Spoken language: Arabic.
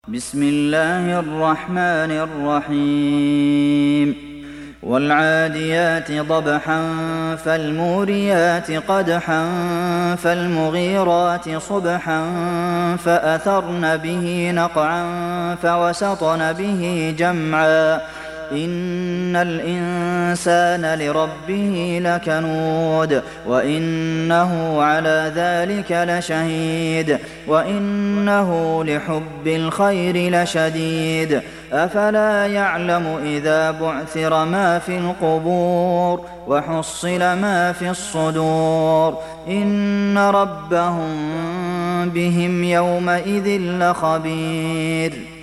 بسم الله الرحمن الرحيم والعاديات ضبحا فالموريات قدحا فالمغيرات صبحا فأثرن به نقعا فوسطن به جمعا إن الإنسان لربه لكنود وإنه على ذلك لشهيد وإنه لحب الخير لشديد أفلا يعلم إذا بعثر ما في القبور وحصل ما في الصدور إن ربهم بهم يومئذ لخبير